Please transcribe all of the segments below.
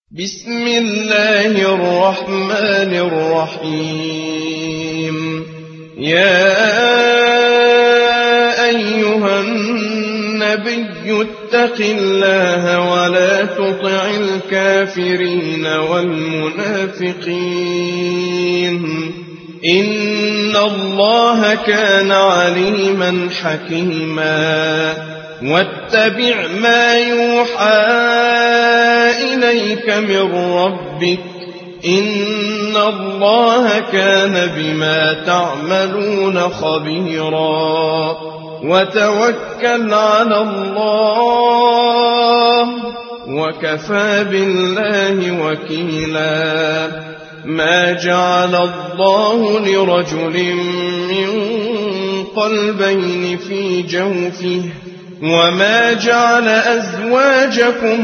بسم الله الرحمن الرحيم. يا أيها النبي اتق الله ولا تطع الكافرين والمنافقين إن الله كان عليما حكيما. واتبع ما يوحى إليك من ربك إن الله كان بما تعملون خبيرا. وتوكل على الله وكفى بالله وكيلا. ما جعل الله لرجل من قلبين في جوفه وما جعل أزواجكم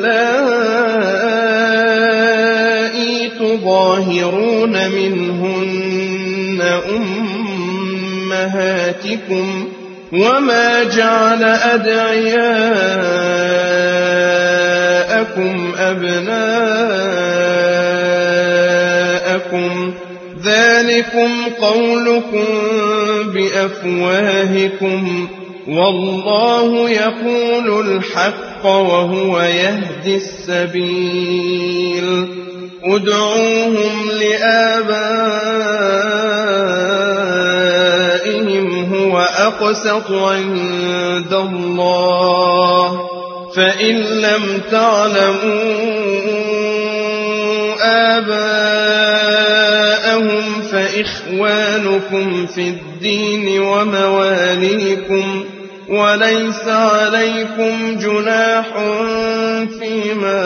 اللائي تظاهرون منهن أمهاتكم وما جعل أدعياءكم أبناءكم ذلكم قولكم بأفواهكم والله يقول الحق وهو يهدي السبيل. ادعوهم لآبائهم هو أقسط عند الله فإن لم تعلموا آباءهم فإخوانكم في الدين ومواليكم وليس عليكم جناح فيما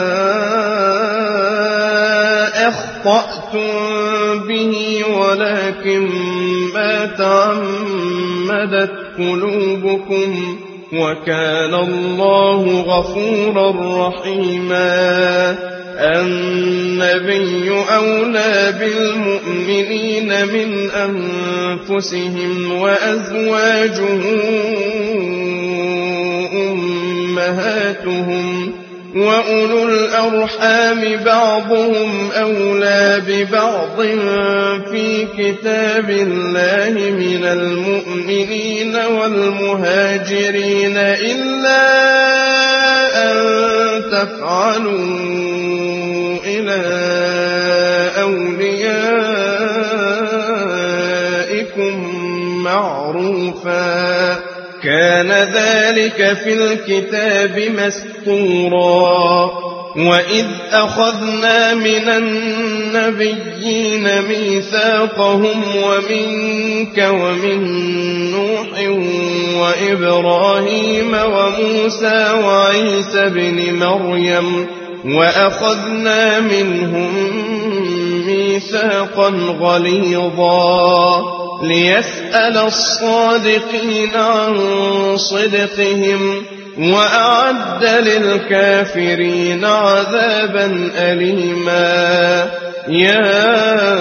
أخطأتم به ولكن ما تعمدت قلوبكم وكان الله غفورا رحيما. النبي أولى بالمؤمنين من أنفسهم وأزواجه أمهاتهم وأولو الأرحام بعضهم أولى ببعض في كتاب الله من المؤمنين والمهاجرين إلا أن تفعلوا إلى أوليائكم معروفا كان ذلك في الكتاب مسطورا. وإذ أخذنا من النبيين ميثاقهم ومنك ومن نوح وإبراهيم وموسى وعيسى بن مريم وأخذنا منهم ميثاقا غليظا ليسأل الصادقين عن صدقهم وأعد للكافرين عذابا أليما. يا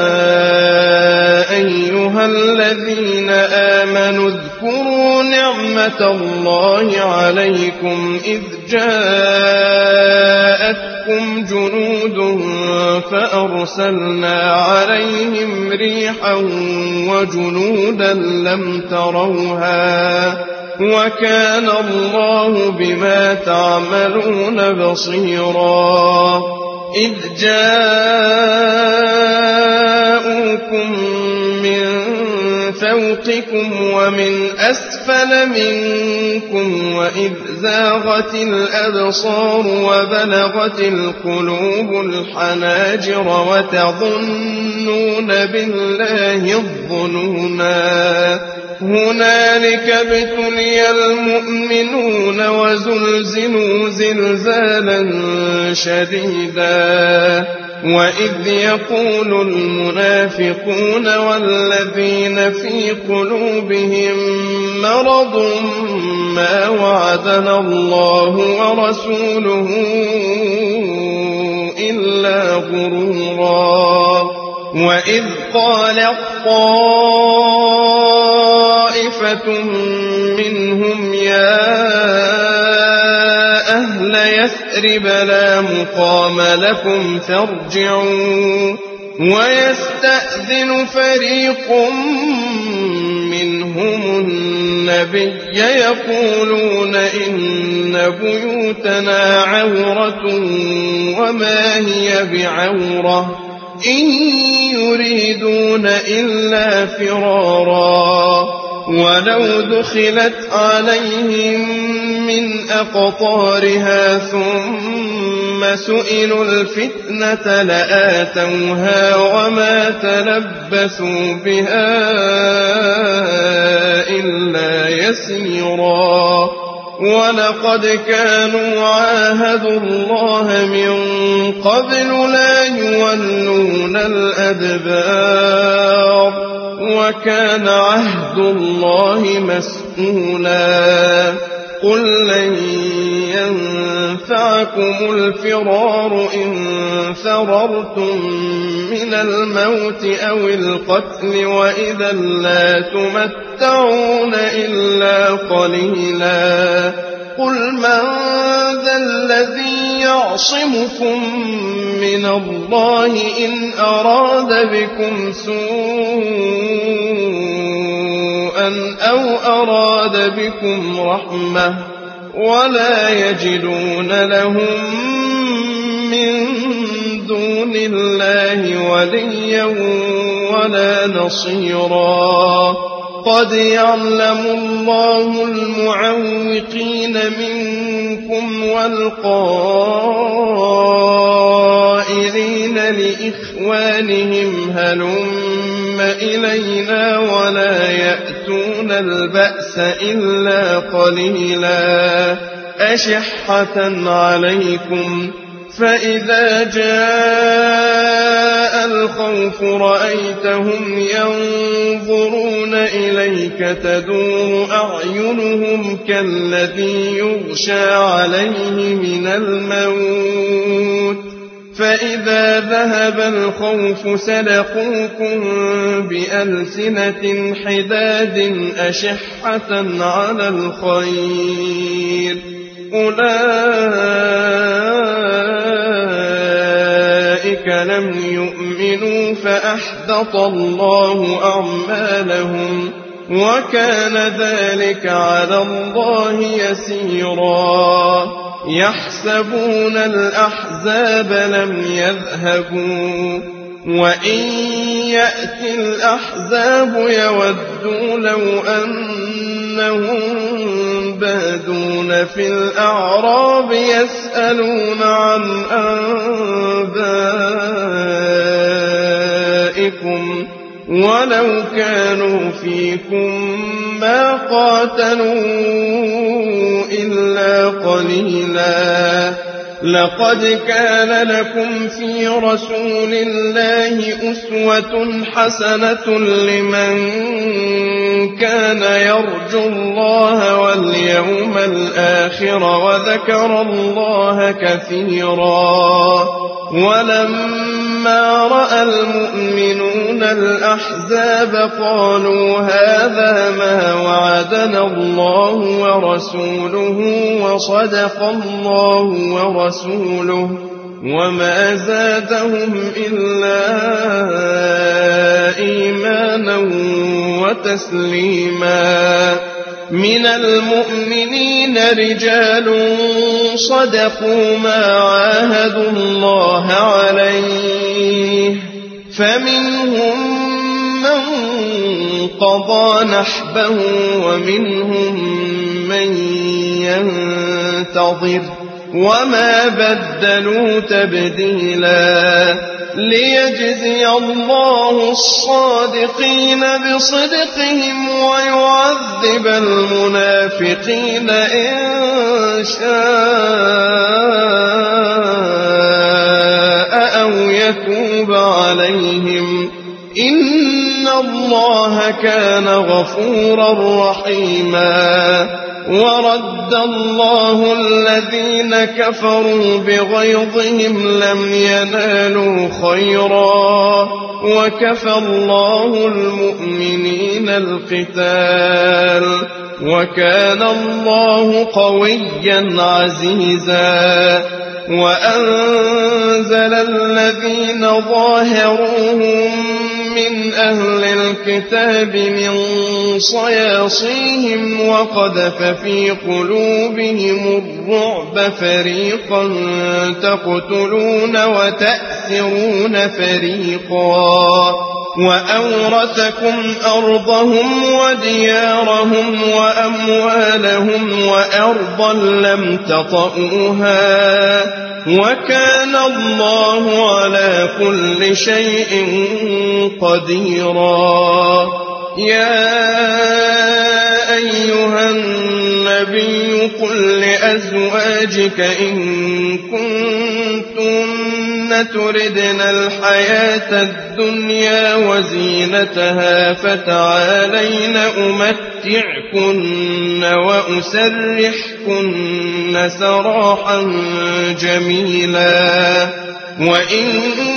أيها الذين آمنوا اذكروا نعمة الله عليكم إذ جاءتكم جنود فأرسلنا عليهم ريحا وجنودا لم تروها وكان الله بما تعملون بصيرا. إذ جاءوكم من فوقكم ومن أسفل منكم وإذ زاغت الأبصار وبلغت القلوب الحناجر وتظنون بالله الظنونا. هنالك ابتلي المؤمنون وزلزلوا زلزالا شديدا. وإذ يقول المنافقون والذين في قلوبهم مرض ما وعدنا الله ورسوله إلا غرورا. وإذ قالت طائفة منهم يا أهل يثرب يثرب لا مقام لكم فارجعوا ويستأذن فريق منهم النبي يقولون إن بيوتنا عورة وما هي بعورة إن يريدون إلا فرارا ولو دخلت عليهم من أقطارها ثم سئلوا الفتنة لآتوها وما تلبثوا بها إلا يسيرا ولقد كانوا عاهدوا الله من قبل لا يولون الأدبار وكان عهد الله مسئولا قل لن ينفعكم الفرار إن فررتم من الموت أو القتل وإذا لا تمتعون إلا قليلا قل من ذا الذي يعصمكم من الله إن أراد بكم سوءا أو أراد بكم رحمة ولا يجدون لهم من دون الله وليا ولا نصيرا قد يعلم الله المعوقين منكم والقائلين لإخوانهم هلم إلينا ولا يأتون البأس إلا قليلا أشحة عليكم فإذا جاء الخوف رأيتهم ينظرون إليك تدور أعينهم كالذي يغشى عليه من الموت فإذا ذهب الخوف سلقوكم بألسنة حداد أشحة على الخير أولئك لم يؤمنوا فأحبط الله أعمالهم وكان ذلك على الله يسيرا يحسبون الأحزاب لم يذهبوا وإن يأتي الأحزاب يودوا لو أنهم بادون في الأعراب يسألون عن أنبائكم ولو كانوا فيكم ما قاتلوا إلا قليلا لقد كان لكم في رسول الله أسوة حسنة لمن كان يرجو الله واليوم الآخر وذكر الله كثيرا ولما رأى المؤمنون الأحزاب قالوا هذا ما وعدنا الله ورسوله وصدق الله ورسوله وما زادهم إلا إيمانا وتسليما من المؤمنين رجال صدقوا ما عاهدوا الله عليه فمنهم من قضى نحبه ومنهم من ينتظر وما بدلوا تبديلا ليجزي الله الصادقين بصدقهم ويعذب المنافقين إن شاء أو يتوب عليهم إن الله كان غفورا رحيما ورد الله الذين كفروا بغيظهم لم ينالوا خيرا وكفى الله المؤمنين القتال وكان الله قويا عزيزا وأنزل الذين ظاهروهم من أهل الكتاب من صياصيهم وقذف في قلوبهم الرعب فريقا تقتلون وتأسرون فريقا وأورثكم أرضهم وديارهم وأموالهم وأرضا لم تطئوها وكان الله على كل شيء قديرا. يا أيها النبي قل لأزواجك إن كنتن تردن الحياة الدنيا وزينتها فتعالين أمتعكن وأسرحكن سراحا جميلا. وإن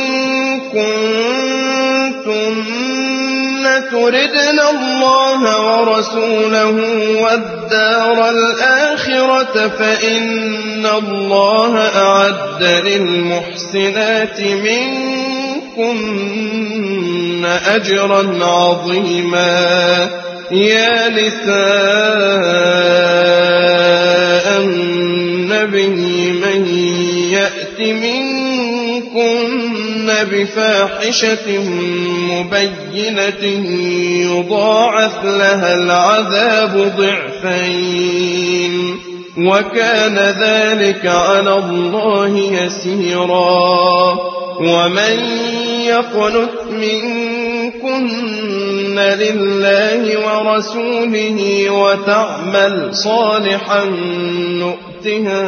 كنتن تردن الله ورسوله والدار الآخرة فإن الله أعد للمحسنات منكن أجرا عظيما. يا نساء النبي من يأت منكن بفاحشة مبينة يضاعف لها العذاب ضعفين وكان ذلك على الله يسيرا. ومن يقنت منكن لله ورسوله وتعمل صالحا نؤتها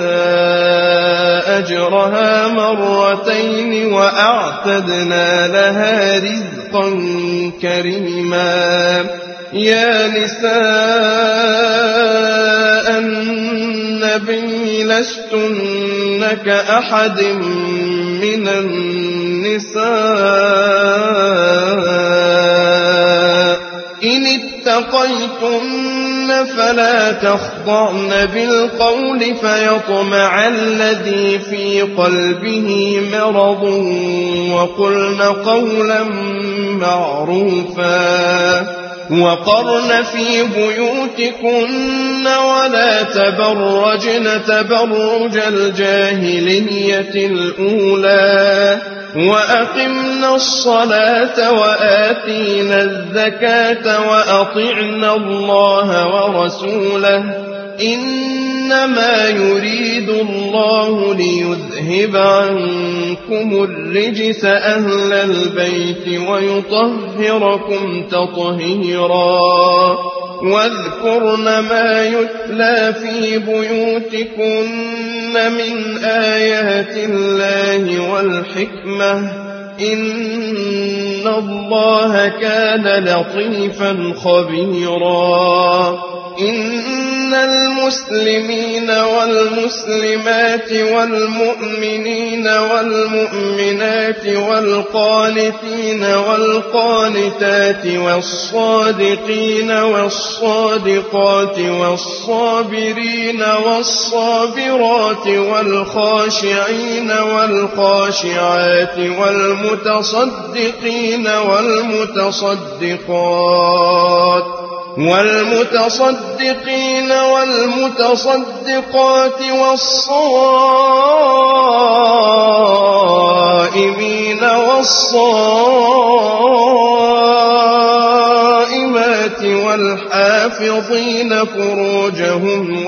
أجرها مرتين وأعتدنا لها رزقا كريما. يا نساء النبي لستن كأحد من النساء إن اتقيتن فلا تخضعن بالقول فيطمع الذي في قلبه مرض وقلن قولا معروفا. وقرن في بيوتكن ولا تبرجن تبرج الجاهلية الأولى وأقمنا الصلاة وآتينا الزكاة وأطعنا الله ورسوله إنما يريد الله ليذهب عنكم الرجس أهل البيت ويطهركم تطهيرا. واذكرن ما يتلى في بيوتكن من آيات الله والحكمة إن الله كان لطيفا خبيرا. إن المسلمين والمسلمات والمؤمنين والمؤمنات والقانتين والقانتات والصادقين والصادقات والصابرين والصابرات والخاشعين والخاشعات والمتصدقين والمتصدقين والمتصدقات والصائمين والصائمات والحافظين فروجهم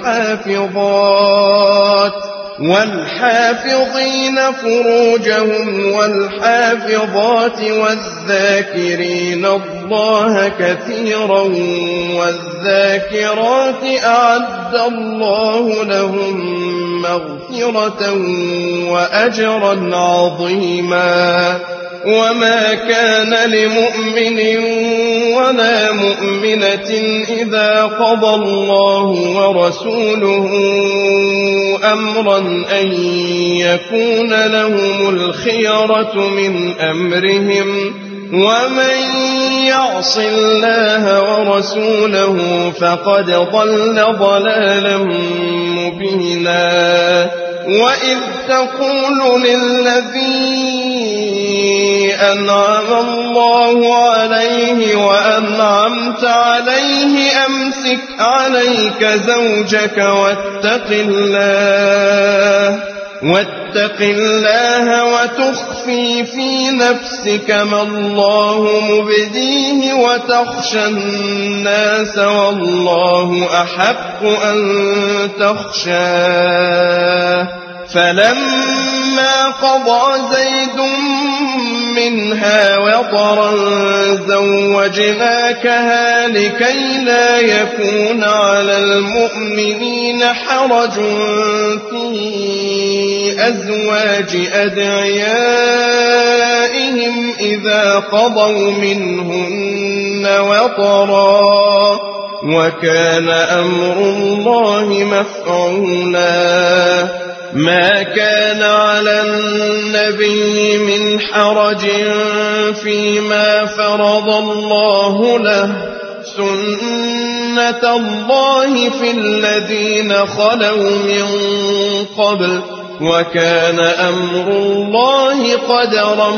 والحافظات والذاكرين الله كثيرا والذاكرات أعد الله لهم مغفرة وأجرا عظيما. وما كان لمؤمن ولا مؤمنة إذا قضى الله ورسوله أمرا أن يكون لهم الخيرة من أمرهم ومن يعص الله ورسوله فقد ضل ضلالا مبينا. وإذ تقول للذي أنعم الله عليه وأنعمت عليه أمسك عليك زوجك واتق الله وتخفي في نفسك ما الله مبديه وتخشى الناس والله أحق أن تخشاه فلما قضى زيد منها وطرا زوجناكها لكي لا يكون على المؤمنين حرج في أزواج أدعيائهم إذا قضوا منهن وطرا وكان أمر الله مفعولا ما كان على النبي من حرج فيما فرض الله له سنة الله في الذين خلوا من قبل وكان أمر الله قدرا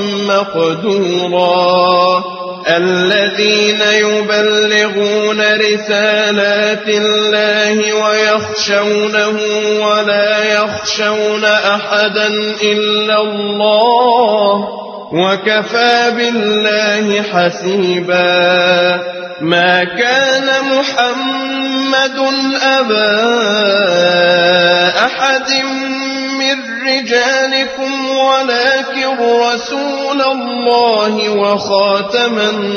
مقدورا الذين يبلغون رسالات الله ويخشونه ولا يخشون أحدا إلا الله وكفى بالله حسيبا ما كان محمد أبا أحد من رجالكم ولكن رسول الله وخاتم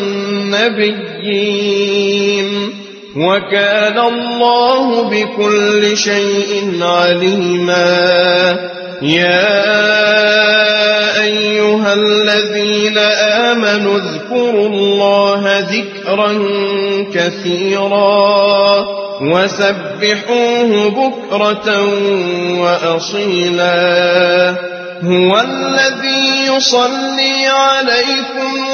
النبيين وكان الله بكل شيء عليما يا أيها الذين آمنوا اذكروا الله ذكرا كثيرا وسبحوه بكرة وأصيلا هو الذي يصلي عليكم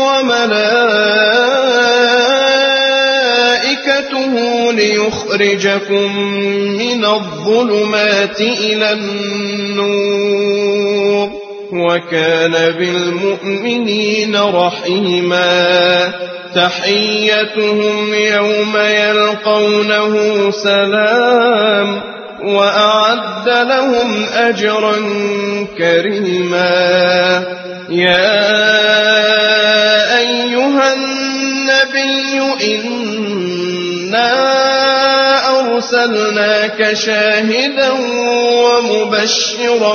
وملائكته ليخرجكم من الظلمات إلى النور وكان بالمؤمنين رحيما تحيتهم يوم يلقونه سلام وأعد لهم أجرا كريما يا أيها النبي إنا أرسلناك شاهدا ومبشرا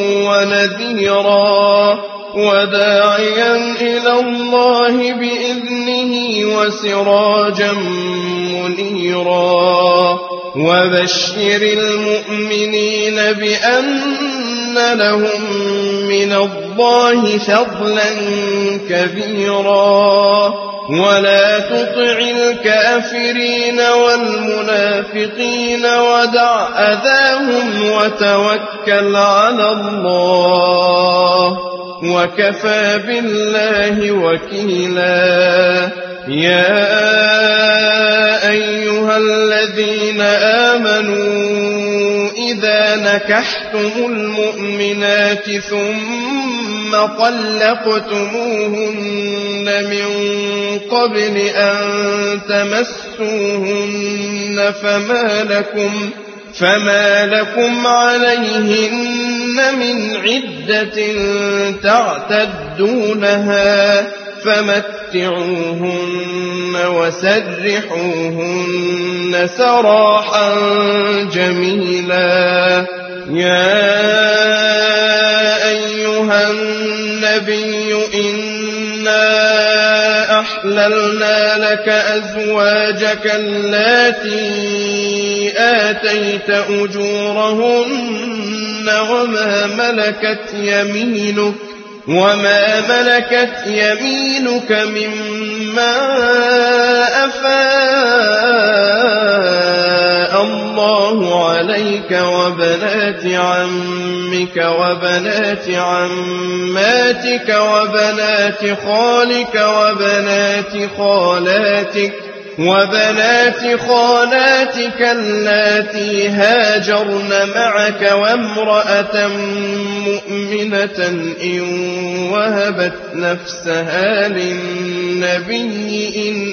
ونذيرا وداعيا إلى الله بإذنه وسراجا منيرا وبشر المؤمنين بأن لهم من الله فضلا كبيرا ولا تطع الكافرين والمنافقين ودع أذاهم وتوكل على الله وكفى بالله وكيلا يا أيها الذين آمنوا إذا نكحتم المؤمنات ثم طلقتموهن من قبل أن تمسوهن فما لكم عليهن من عدة تعتدونها فمتعوهن وسرحوهن سراحا جميلا يا أيها النبي إنا أحللنا لك أزواجك اللاتي آتيت أجورهن وما ملكت يمينك مما أفاء الله عليك وبنات عمك وبنات عماتك وبنات خالك وبنات خالاتك وبنات خالاتك اللاتي هاجرن معك وامرأة مؤمنة إن وهبت نفسها للنبي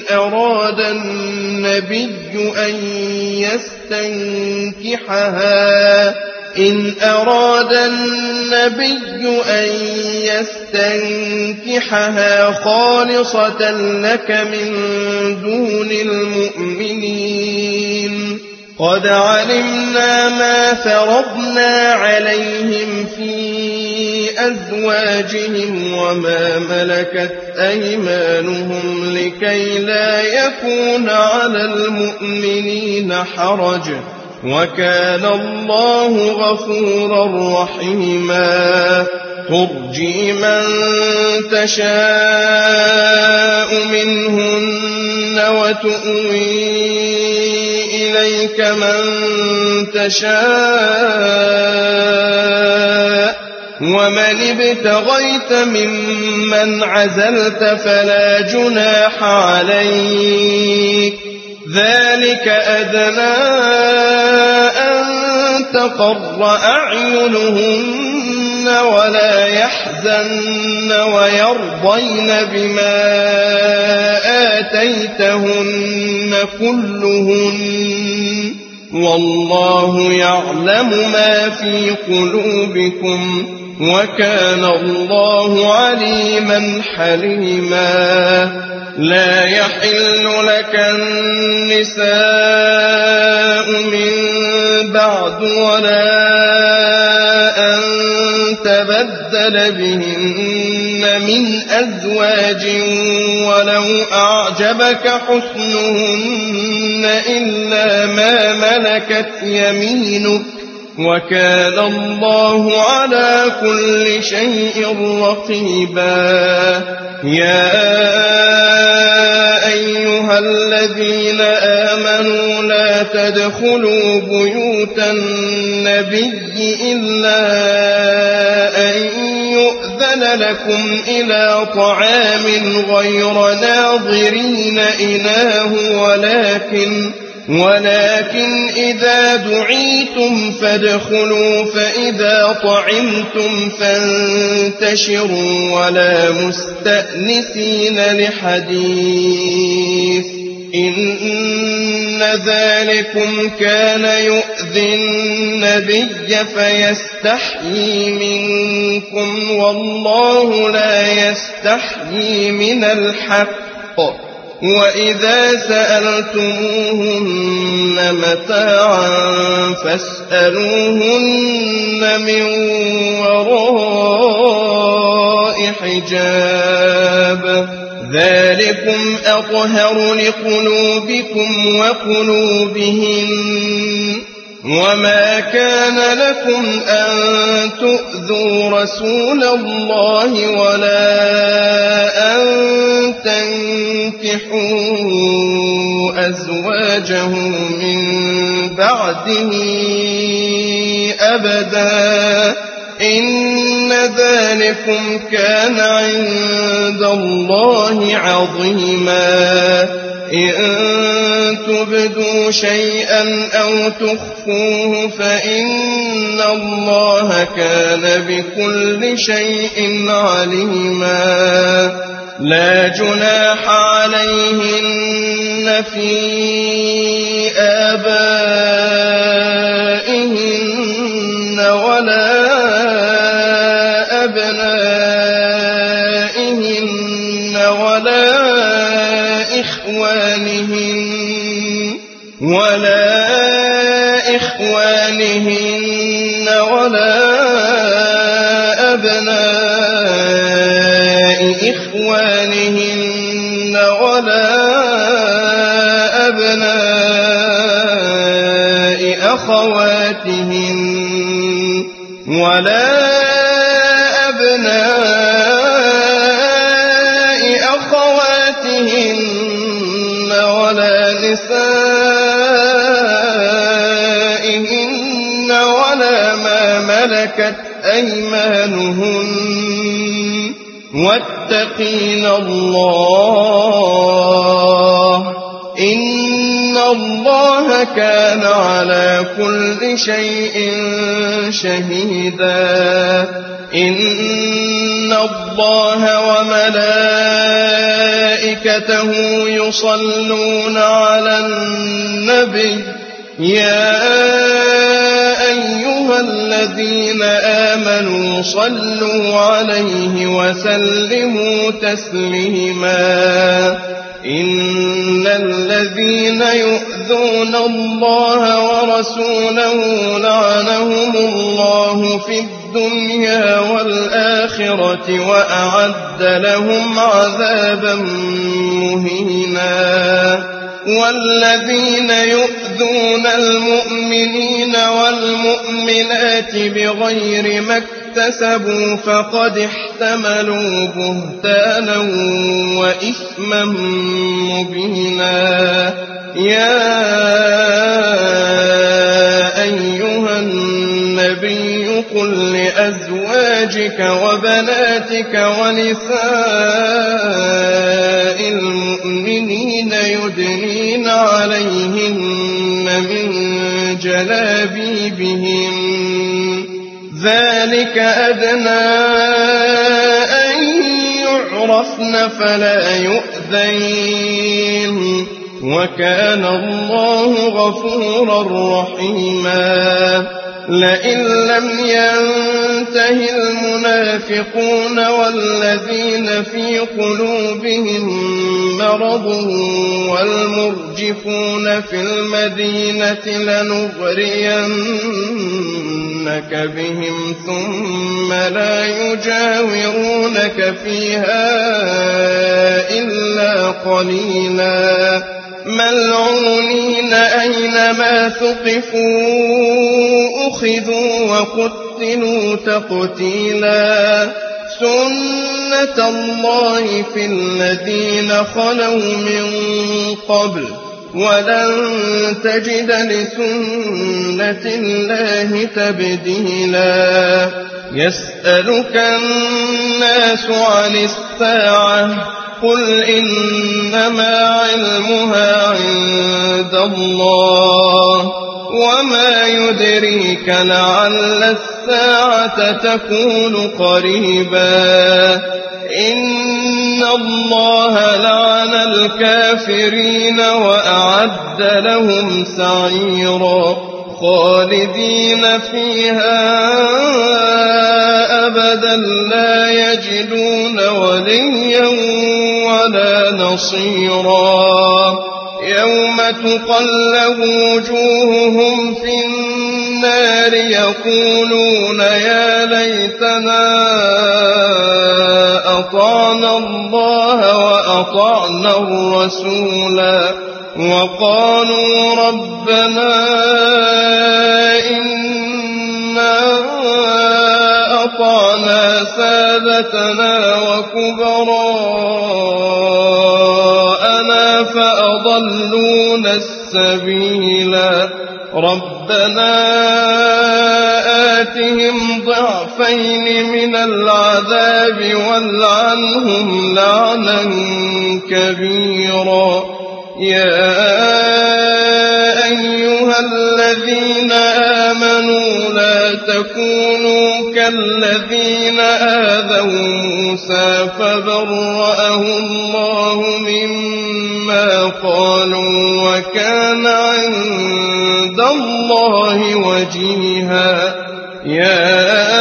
إن أراد النبي أن يستنكحها خالصة لك من دون المؤمنين قد علمنا ما فرضنا عليهم في أزواجهم وما ملكت أيمانهم لكي لا يكون على المؤمنين حرج وكان الله غفورا رحيما ترجي من تشاء منهن وتؤوي إليك من تشاء ومن ابتغيت ممن عزلت فلا جناح عليك ذلك أدنى أن تقر أعينهن ولا يحزن ويرضين بما آتيتهن كلهن والله يعلم ما في قلوبكم وكان الله عليما حليما لا يحل لك النساء من بعد ولا أن تبدل بهن من أزواج ولو أعجبك حسنهن إلا ما ملكت يمينك وكان الله على كل شيء رقيبا يا أيها الذين آمنوا لا تدخلوا بيوت النبي إلا أن يؤذن لكم إلى طعام غير ناظرين إناه ولكن إذا دعيتم فادخلوا فإذا طعمتم فانتشروا ولا مستأنسين لحديث إن ذلكم كان يؤذي النبي فيستحيي منكم والله لا يستحيي من الحق وإذا سألتموهن متاعا فاسألوهن من وراء حجاب ذلكم أطهر لقلوبكم وقلوبهم وما كان لكم أن تؤذوا رسول الله ولا أن تنكحوا أزواجه من بعده أبدا إن ذلكم كان عند الله عظيما إن تبدوا شيئا أو تخفوه فإن الله كان بكل شيء عليما لا جناح عليهن في آبائهن ولا أبنائهن ولا إخوانهن ولا أبناء إخوانهن ولا أبناء أخواتهن ولا أبناء أخواتهن ولا نسائهن ولا ما ملكت أيمانهن واتقين الله إن الله كان على كل شيء شهيدا إن الله وملائكته يصلون على النبي يا أيها الذين آمنوا صلوا عليه وسلموا تسليما إن الذين يؤذون الله ورسوله لعنهم الله في الدنيا والآخرة وأعد لهم عذابا مهينا والذين يؤذون المؤمنين والمؤمنات بغير ما اكتسبوا فقد احتملوا بهتانا وإثما مبينا يا أيها النبي قل لأزواجك وبناتك ونساء المؤمنين يدنين عليهن من جلابيبهن ذلك أدنى أن يعرفن فلا يؤذين وكان الله غفورا رحيما لئن لم ينته المنافقون والذين في قلوبهم مرض والمرجفون في المدينة لنغرينك بهم ثم لا يجاورونك فيها إلا قليلا ملعونين أينما ثقفوا أخذوا وقتلوا تقتيلا سنة الله في الذين خلوا من قبل ولن تجد لسنة الله تبديلا يسألك الناس عن الساعة قل إنما علمها عند الله وما يدريك لعل الساعة تكون قريبا إن الله لعن الكافرين وأعد لهم سعيرا خالدين فيها أبدا لا يجدون وليا ولا نصيرا يوم تقلب وجوههم في النار يقولون يا ليتنا أطعنا الله وأطعنا الرسولا وقالوا ربنا إنا أطعنا سادتنا وكبراءنا فأضلونا السبيلا ربنا آتهم ضعفين من العذاب والعنهم لعنا كبيرا يا أيها الذين آمنوا لا تكونوا كالذين آذوا موسى فبرأه الله مما قالوا وكان عند الله وجيها يا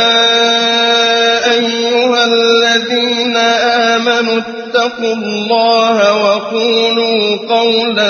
أيها الذين آمنوا اتقوا الله وقولوا قولا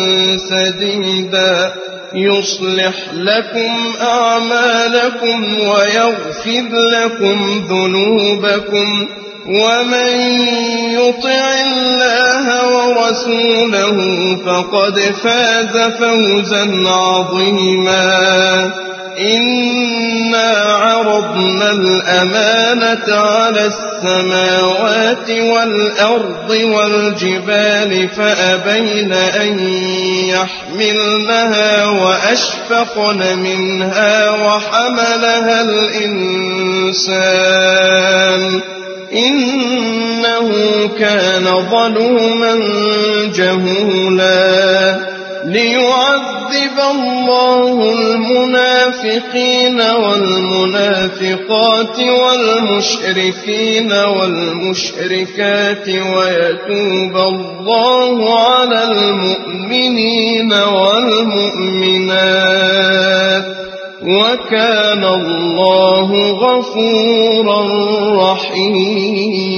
سديدا يصلح لكم أعمالكم ويغفر لكم ذنوبكم ومن يطع الله ورسوله فقد فاز فوزا عظيما إنا عرضنا الأمانة على السماوات والأرض والجبال فأبين أن يحملنها وأشفقن منها وحملها الإنسان إنه كان ظلوما جهولا ليعذب الله المنافقين والمنافقات والمشركين والمشركات ويتوب الله على المؤمنين والمؤمنات وكان الله غفورا رحيما.